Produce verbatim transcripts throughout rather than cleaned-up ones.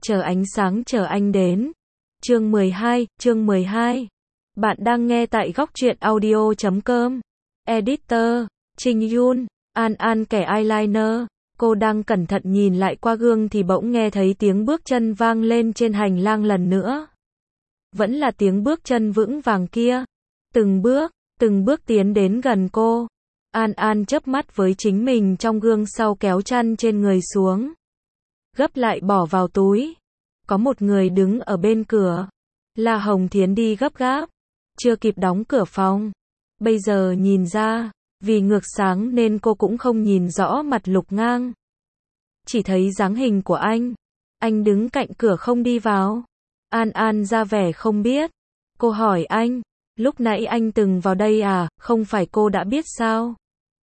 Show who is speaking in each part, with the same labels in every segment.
Speaker 1: Chờ ánh sáng chờ anh đến. Chương mười hai, chương mười hai. Bạn đang nghe tại góc truyện audio chấm com. Editor, Trình Yun, An An kẻ eyeliner. Cô đang cẩn thận nhìn lại qua gương thì bỗng nghe thấy tiếng bước chân vang lên trên hành lang lần nữa. Vẫn là tiếng bước chân vững vàng kia. Từng bước, từng bước tiến đến gần cô. An An chớp mắt với chính mình trong gương sau kéo chăn trên người xuống. Gấp lại bỏ vào túi. Có một người đứng ở bên cửa. Là Hồng Thiến đi gấp gáp. Chưa kịp đóng cửa phòng. Bây giờ nhìn ra, vì ngược sáng nên cô cũng không nhìn rõ mặt Lục Ngang. Chỉ thấy dáng hình của anh. Anh đứng cạnh cửa không đi vào. An An ra vẻ không biết. Cô hỏi anh, lúc nãy anh từng vào đây à, không phải cô đã biết sao?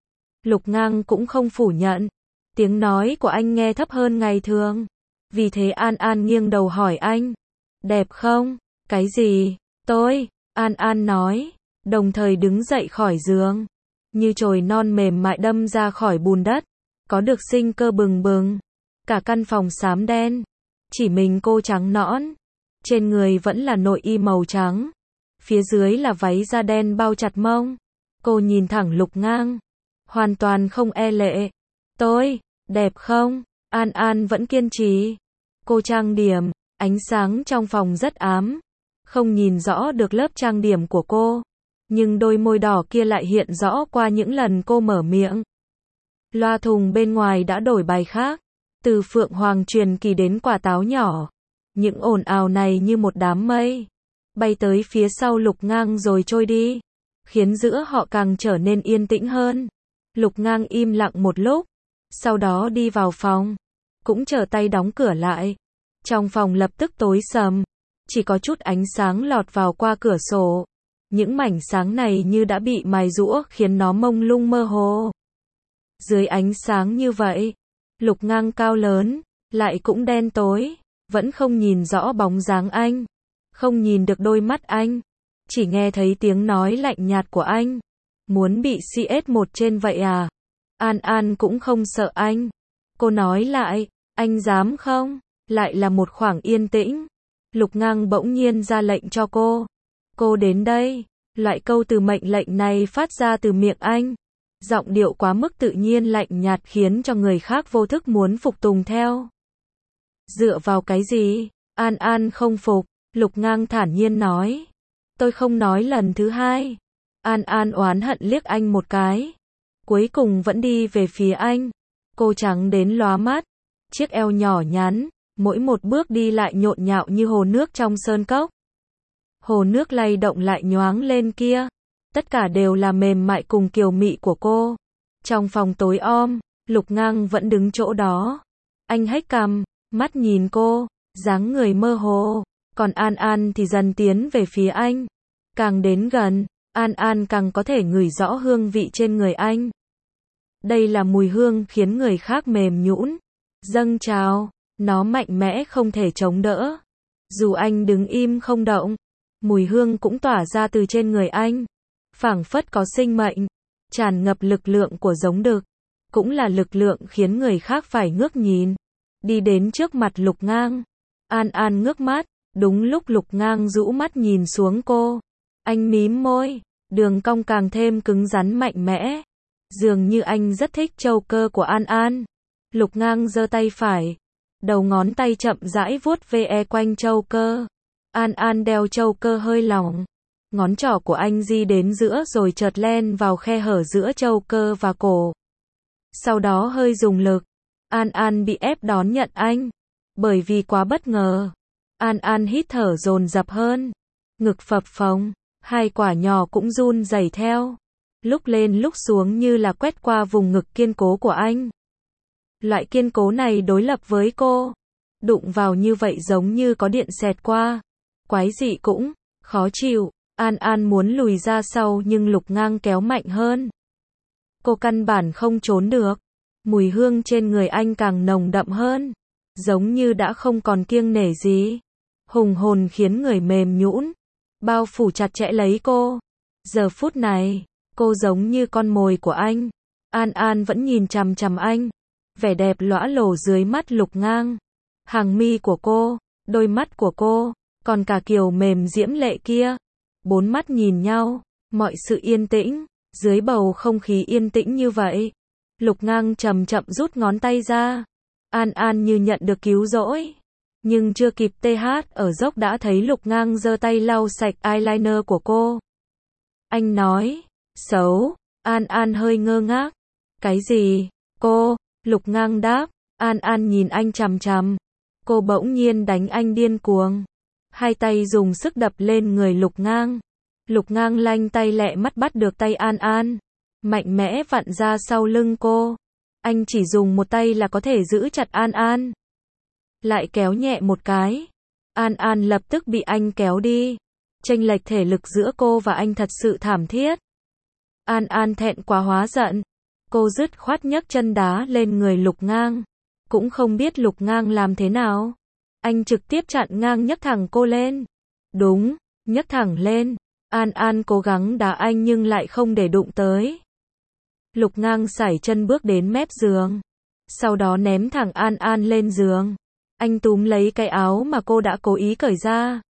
Speaker 1: Lục Ngang cũng không phủ nhận. Tiếng nói của anh nghe thấp hơn ngày thường. Vì thế An An nghiêng đầu hỏi anh, đẹp không? Cái gì? Tôi, An An nói, đồng thời đứng dậy khỏi giường. Như chồi non mềm mại đâm ra khỏi bùn đất. Có được sinh cơ bừng bừng. Cả căn phòng xám đen. Chỉ mình cô trắng nõn. Trên người vẫn là nội y màu trắng. Phía dưới là váy da đen bao chặt mông. Cô nhìn thẳng Lục Ngang. Hoàn toàn không e lệ. Tôi, đẹp không? An An vẫn kiên trì. Cô trang điểm, ánh sáng trong phòng rất ám. Không nhìn rõ được lớp trang điểm của cô. Nhưng đôi môi đỏ kia lại hiện rõ qua những lần cô mở miệng. Loa thùng bên ngoài đã đổi bài khác. Từ Phượng Hoàng truyền kỳ đến quả táo nhỏ. Những ồn ào này như một đám mây. Bay tới phía sau Lục Ngang rồi trôi đi. Khiến giữa họ càng trở nên yên tĩnh hơn. Lục Ngang im lặng một lúc. Sau đó đi vào phòng. Cũng trở tay đóng cửa lại. Trong phòng lập tức tối sầm. Chỉ có chút ánh sáng lọt vào qua cửa sổ. Những mảnh sáng này như đã bị mài rũa khiến nó mông lung mơ hồ. Dưới ánh sáng như vậy, Lục Ngang cao lớn, lại cũng đen tối. Vẫn không nhìn rõ bóng dáng anh. Không nhìn được đôi mắt anh. Chỉ nghe thấy tiếng nói lạnh nhạt của anh. Muốn bị xê ét một trên vậy à? An An cũng không sợ anh. Cô nói lại, anh dám không? Lại là một khoảng yên tĩnh. Lục Ngang bỗng nhiên ra lệnh cho cô. Cô đến đây. Loại câu từ mệnh lệnh này phát ra từ miệng anh. Giọng điệu quá mức tự nhiên lạnh nhạt khiến cho người khác vô thức muốn phục tùng theo. Dựa vào cái gì? An An không phục. Lục Ngang thản nhiên nói. Tôi không nói lần thứ hai. An An oán hận liếc anh một cái. Cuối cùng vẫn đi về phía anh. Cô trắng đến lóa mắt. Chiếc eo nhỏ nhắn. Mỗi một bước đi lại nhộn nhạo như hồ nước trong sơn cốc. Hồ nước lay động lại nhoáng lên kia. Tất cả đều là mềm mại cùng kiều mị của cô. Trong phòng tối om, Lục Ngang vẫn đứng chỗ đó. Anh hếch cằm, mắt nhìn cô, dáng người mơ hồ. Còn An An thì dần tiến về phía anh. Càng đến gần, An An càng có thể ngửi rõ hương vị trên người anh. Đây là mùi hương khiến người khác mềm nhũn, dâng trào. Nó mạnh mẽ không thể chống đỡ. Dù anh đứng im không động, mùi hương cũng tỏa ra từ trên người anh. Phảng phất có sinh mệnh, tràn ngập lực lượng của giống đực. Cũng là lực lượng khiến người khác phải ngước nhìn. Đi đến trước mặt Lục Ngang. An An ngước mắt, đúng lúc Lục Ngang rũ mắt nhìn xuống cô. Anh mím môi, đường cong càng thêm cứng rắn mạnh mẽ. Dường như anh rất thích châu cơ của An An. Lục Ngang giơ tay phải. Đầu ngón tay chậm rãi vuốt ve quanh châu cơ. An An đeo châu cơ hơi lỏng. Ngón trỏ của anh di đến giữa rồi chợt len vào khe hở giữa châu cơ và cổ. Sau đó hơi dùng lực. An An bị ép đón nhận anh. Bởi vì quá bất ngờ. An An hít thở dồn dập hơn. Ngực phập phồng. Hai quả nhỏ cũng run rẩy theo. Lúc lên lúc xuống như là quét qua vùng ngực kiên cố của anh. Loại kiên cố này đối lập với cô. Đụng vào như vậy giống như có điện xẹt qua. Quái dị cũng khó chịu. An An muốn lùi ra sau nhưng Lục Ngang kéo mạnh hơn. Cô căn bản không trốn được. Mùi hương trên người anh càng nồng đậm hơn. Giống như đã không còn kiêng nể gì. Hùng hồn khiến người mềm nhũn. Bao phủ chặt chẽ lấy cô. Giờ phút này, cô giống như con mồi của anh. An An vẫn nhìn chằm chằm anh. Vẻ đẹp lõa lồ dưới mắt Lục Ngang. hàng mi của cô, đôi mắt của cô, còn cả kiểu mềm diễm lệ kia. Bốn mắt nhìn nhau, mọi sự yên tĩnh, dưới bầu không khí yên tĩnh như vậy. Lục Ngang chậm chậm rút ngón tay ra. An An như nhận được cứu rỗi. Nhưng chưa kịp tê hát ở dốc đã thấy Lục Ngang giơ tay lau sạch eyeliner của cô. Anh nói, xấu. An An hơi ngơ ngác. Cái gì? Cô? Lục Ngang đáp. An An nhìn anh chằm chằm. Cô bỗng nhiên đánh anh điên cuồng. Hai tay dùng sức đập lên người Lục Ngang. Lục Ngang lanh tay lẹ mắt bắt được tay An An. Mạnh mẽ vặn ra sau lưng cô. Anh chỉ dùng một tay là có thể giữ chặt An An. Lại kéo nhẹ một cái. An An lập tức bị anh kéo đi. Chênh lệch thể lực giữa cô và anh thật sự thảm thiết. An An thẹn quá hóa giận. Cô dứt khoát nhấc chân đá lên người Lục Ngang. Cũng không biết Lục Ngang làm thế nào. Anh trực tiếp chặn ngang nhấc thẳng cô lên. Đúng, nhấc thẳng lên. An An cố gắng đá anh nhưng lại không để đụng tới. Lục Ngang sải chân bước đến mép giường. Sau đó ném thẳng An An lên giường. Anh túm lấy cái áo mà cô đã cố ý cởi ra.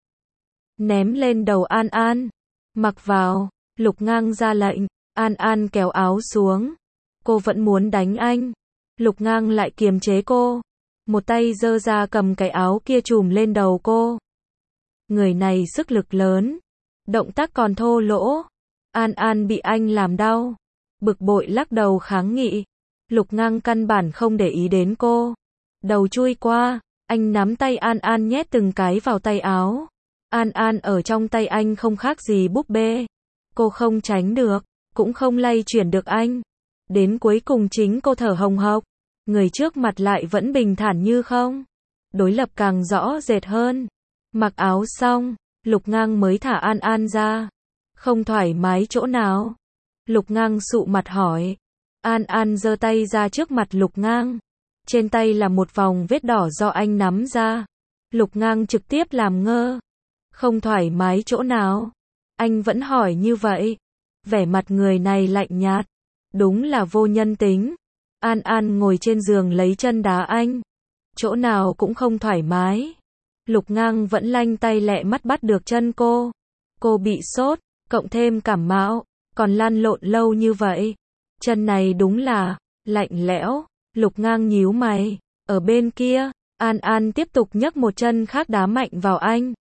Speaker 1: Ném lên đầu An An. Mặc vào. Lục Ngang ra lệnh. An An kéo áo xuống. Cô vẫn muốn đánh anh. Lục Ngang lại kiềm chế cô. Một tay giơ ra cầm cái áo kia trùm lên đầu cô. Người này sức lực lớn. Động tác còn thô lỗ. An An bị anh làm đau. Bực bội lắc đầu kháng nghị. Lục Ngang căn bản không để ý đến cô. Đầu chui qua. Anh nắm tay An An nhét từng cái vào tay áo. An An ở trong tay anh không khác gì búp bê. Cô không tránh được. Cũng không lay chuyển được anh. Đến cuối cùng chính cô thở hồng hộc. Người trước mặt lại vẫn bình thản như không. Đối lập càng rõ rệt hơn. Mặc áo xong, Lục Ngang mới thả An An ra. Không thoải mái chỗ nào? Lục Ngang sụ mặt hỏi. An An giơ tay ra trước mặt Lục Ngang. Trên tay là một vòng vết đỏ do anh nắm ra. Lục Ngang trực tiếp làm ngơ. Không thoải mái chỗ nào? Anh vẫn hỏi như vậy. Vẻ mặt người này lạnh nhạt. Đúng là vô nhân tính. An An ngồi trên giường lấy chân đá anh. Chỗ nào cũng không thoải mái. Lục Ngang vẫn lanh tay lẹ mắt bắt được chân cô. Cô bị sốt, cộng thêm cảm mạo, còn lăn lộn lâu như vậy. Chân này đúng là lạnh lẽo. Lục Ngang nhíu mày. Ở bên kia, An An tiếp tục nhấc một chân khác đá mạnh vào anh.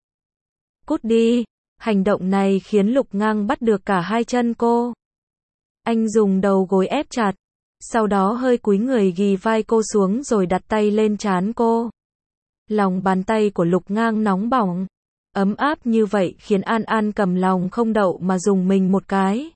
Speaker 1: Cút đi. Hành động này khiến Lục Ngang bắt được cả hai chân cô. Anh dùng đầu gối ép chặt. Sau đó hơi cúi người ghì vai cô xuống rồi đặt tay lên trán cô. Lòng bàn tay của Lục Ngang nóng bỏng. Ấm áp như vậy khiến An An cầm lòng không đậu mà dùng mình một cái.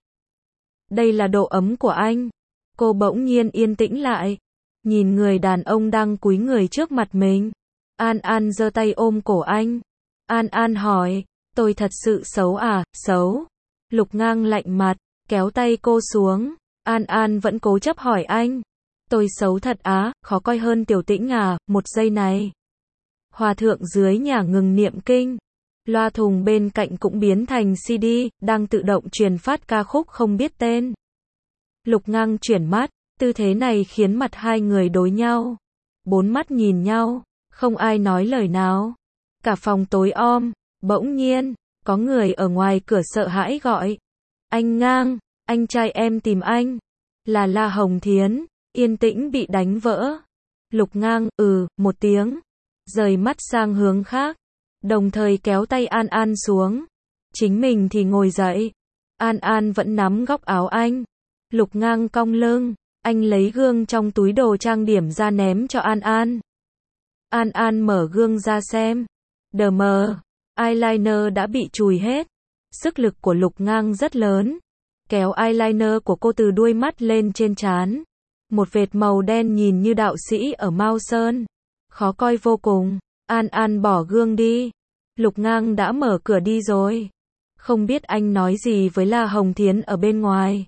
Speaker 1: Đây là độ ấm của anh. Cô bỗng nhiên yên tĩnh lại. Nhìn người đàn ông đang cúi người trước mặt mình. An An giơ tay ôm cổ anh. An An hỏi, tôi thật sự xấu à? Xấu. Lục Ngang lạnh mặt, kéo tay cô xuống. An An vẫn cố chấp hỏi anh. Tôi xấu thật á? Khó coi hơn Tiểu Tĩnh à? Một giây này. Hòa thượng dưới nhà ngừng niệm kinh. Loa thùng bên cạnh cũng biến thành xê đê, đang tự động truyền phát ca khúc không biết tên. Lục Ngang chuyển mắt, tư thế này khiến mặt hai người đối nhau. Bốn mắt nhìn nhau, không ai nói lời nào. Cả phòng tối om, bỗng nhiên, có người ở ngoài cửa sợ hãi gọi. Anh Ngang, anh trai em tìm anh. Là La Hồng Thiến, yên tĩnh bị đánh vỡ. Lục Ngang, ừ, một tiếng. Rời mắt sang hướng khác. Đồng thời kéo tay An An xuống. Chính mình thì ngồi dậy. An An vẫn nắm góc áo anh. Lục Ngang cong lưng. Anh lấy gương trong túi đồ trang điểm ra ném cho An An. An An mở gương ra xem. Đờ mờ. Eyeliner đã bị chùi hết. Sức lực của Lục Ngang rất lớn. Kéo eyeliner của cô từ đuôi mắt lên trên trán. Một vệt màu đen nhìn như đạo sĩ ở Mao Sơn. Khó coi vô cùng. An An bỏ gương đi. Lục Ngang đã mở cửa đi rồi. Không biết anh nói gì với La Hồng Thiến ở bên ngoài.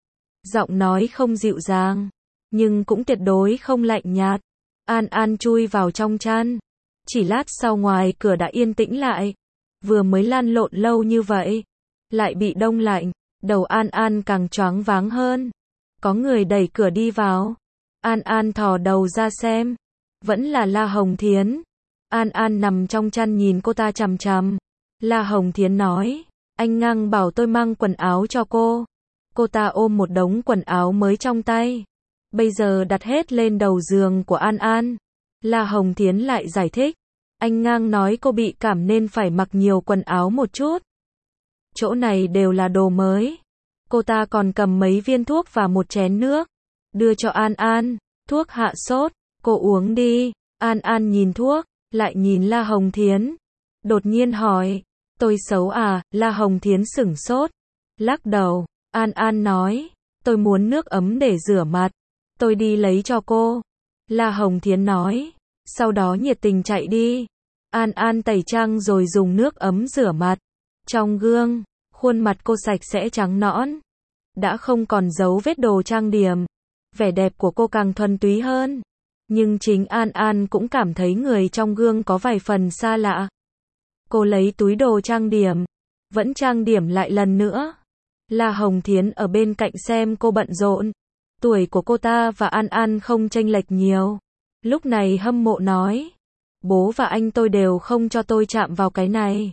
Speaker 1: Giọng nói không dịu dàng, nhưng cũng tuyệt đối không lạnh nhạt. An An chui vào trong chăn. Chỉ lát sau ngoài cửa đã yên tĩnh lại. Vừa mới lăn lộn lâu như vậy, lại bị đông lạnh. Đầu An An càng choáng váng hơn. Có người đẩy cửa đi vào. An An thò đầu ra xem. Vẫn là La Hồng Thiến. An An nằm trong chăn nhìn cô ta chằm chằm. La Hồng Thiến nói, anh Ngang bảo tôi mang quần áo cho cô. Cô ta ôm một đống quần áo mới trong tay. Bây giờ đặt hết lên đầu giường của An An. La Hồng Thiến lại giải thích. Anh Ngang nói cô bị cảm nên phải mặc nhiều quần áo một chút. Chỗ này đều là đồ mới. Cô ta còn cầm mấy viên thuốc và một chén nước. Đưa cho An An. Thuốc hạ sốt. Cô uống đi. An An nhìn thuốc. Lại nhìn La Hồng Thiến. Đột nhiên hỏi. Tôi xấu à? La Hồng Thiến sửng sốt. Lắc đầu. An An nói. Tôi muốn nước ấm để rửa mặt. Tôi đi lấy cho cô. La Hồng Thiến nói. Sau đó nhiệt tình chạy đi. An An tẩy trang rồi dùng nước ấm rửa mặt. Trong gương, khuôn mặt cô sạch sẽ trắng nõn. Đã không còn dấu vết đồ trang điểm. Vẻ đẹp của cô càng thuần túy hơn. Nhưng chính An An cũng cảm thấy người trong gương có vài phần xa lạ. Cô lấy túi đồ trang điểm. Vẫn trang điểm lại lần nữa. La Hồng Thiến ở bên cạnh xem cô bận rộn. Tuổi của cô ta và An An không chênh lệch nhiều. Lúc này hâm mộ nói. Bố và anh tôi đều không cho tôi chạm vào cái này.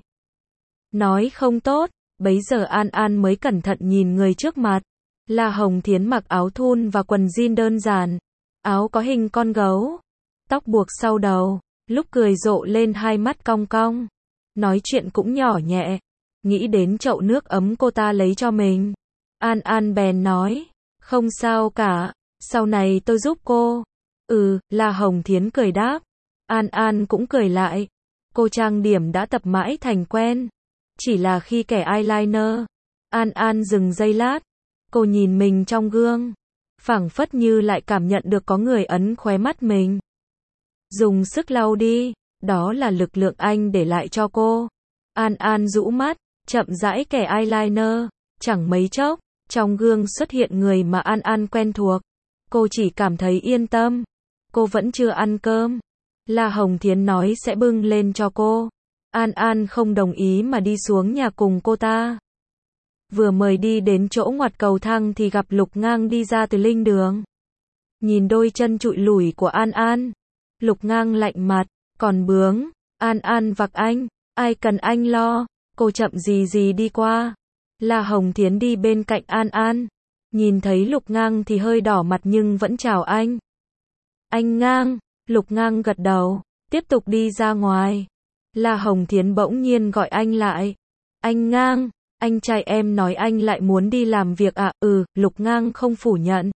Speaker 1: Nói không tốt. Bấy giờ An An mới cẩn thận nhìn người trước mặt. La Hồng Thiến mặc áo thun và quần jean đơn giản. Áo có hình con gấu. Tóc buộc sau đầu. Lúc cười rộ lên hai mắt cong cong. Nói chuyện cũng nhỏ nhẹ. Nghĩ đến chậu nước ấm cô ta lấy cho mình. An An bèn nói. Không sao cả. Sau này tôi giúp cô. Ừ, La Hồng Thiến cười đáp. An An cũng cười lại. Cô trang điểm đã tập mãi thành quen. Chỉ là khi kẻ eyeliner. An An dừng giây lát. Cô nhìn mình trong gương. Phảng phất như lại cảm nhận được có người ấn khóe mắt mình. Dùng sức lau đi. Đó là lực lượng anh để lại cho cô. An An rũ mắt. Chậm rãi kẻ eyeliner. Chẳng mấy chốc. Trong gương xuất hiện người mà An An quen thuộc. Cô chỉ cảm thấy yên tâm. Cô vẫn chưa ăn cơm. La Hồng Thiến nói sẽ bưng lên cho cô. An An không đồng ý mà đi xuống nhà cùng cô ta. Vừa mới đi đến chỗ ngoặt cầu thang thì gặp Lục Ngang đi ra từ linh đường. Nhìn đôi chân trụi lủi của An An. Lục Ngang lạnh mặt. Còn bướng. An An vặc anh. Ai cần anh lo. Cô chậm gì gì đi qua. La Hồng Thiến đi bên cạnh An An. Nhìn thấy Lục Ngang thì hơi đỏ mặt nhưng vẫn chào anh. Anh Ngang. Lục Ngang gật đầu. Tiếp tục đi ra ngoài. La Hồng Thiến bỗng nhiên gọi anh lại. Anh Ngang. Anh trai em nói anh lại muốn đi làm việc à? Ừ, Lục Ngang không phủ nhận.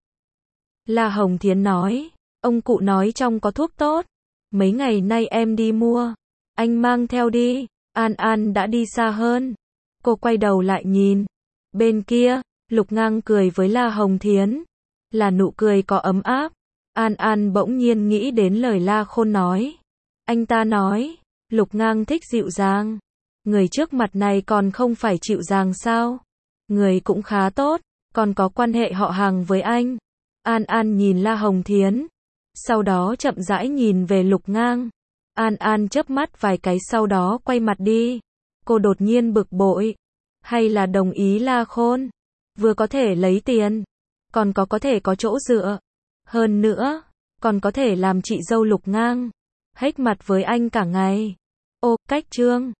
Speaker 1: La Hồng Thiến nói. Ông cụ nói trong có thuốc tốt. Mấy ngày nay em đi mua. Anh mang theo đi. An An đã đi xa hơn. Cô quay đầu lại nhìn. Bên kia, Lục Ngang cười với La Hồng Thiến. Là nụ cười có ấm áp. An An bỗng nhiên nghĩ đến lời La Khôn nói. Anh ta nói, Lục Ngang thích dịu dàng. Người trước mặt này còn không phải chịu dàng sao? Người cũng khá tốt, còn có quan hệ họ hàng với anh. An An nhìn La Hồng Thiến. Sau đó chậm rãi nhìn về Lục Ngang. An An chớp mắt vài cái sau đó quay mặt đi. Cô đột nhiên bực bội. Hay là đồng ý La Khôn. Vừa có thể lấy tiền. Còn có có thể có chỗ dựa. Hơn nữa, còn có thể làm chị dâu Lục Ngang. Hếch mặt với anh cả ngày. Ô, cách trương.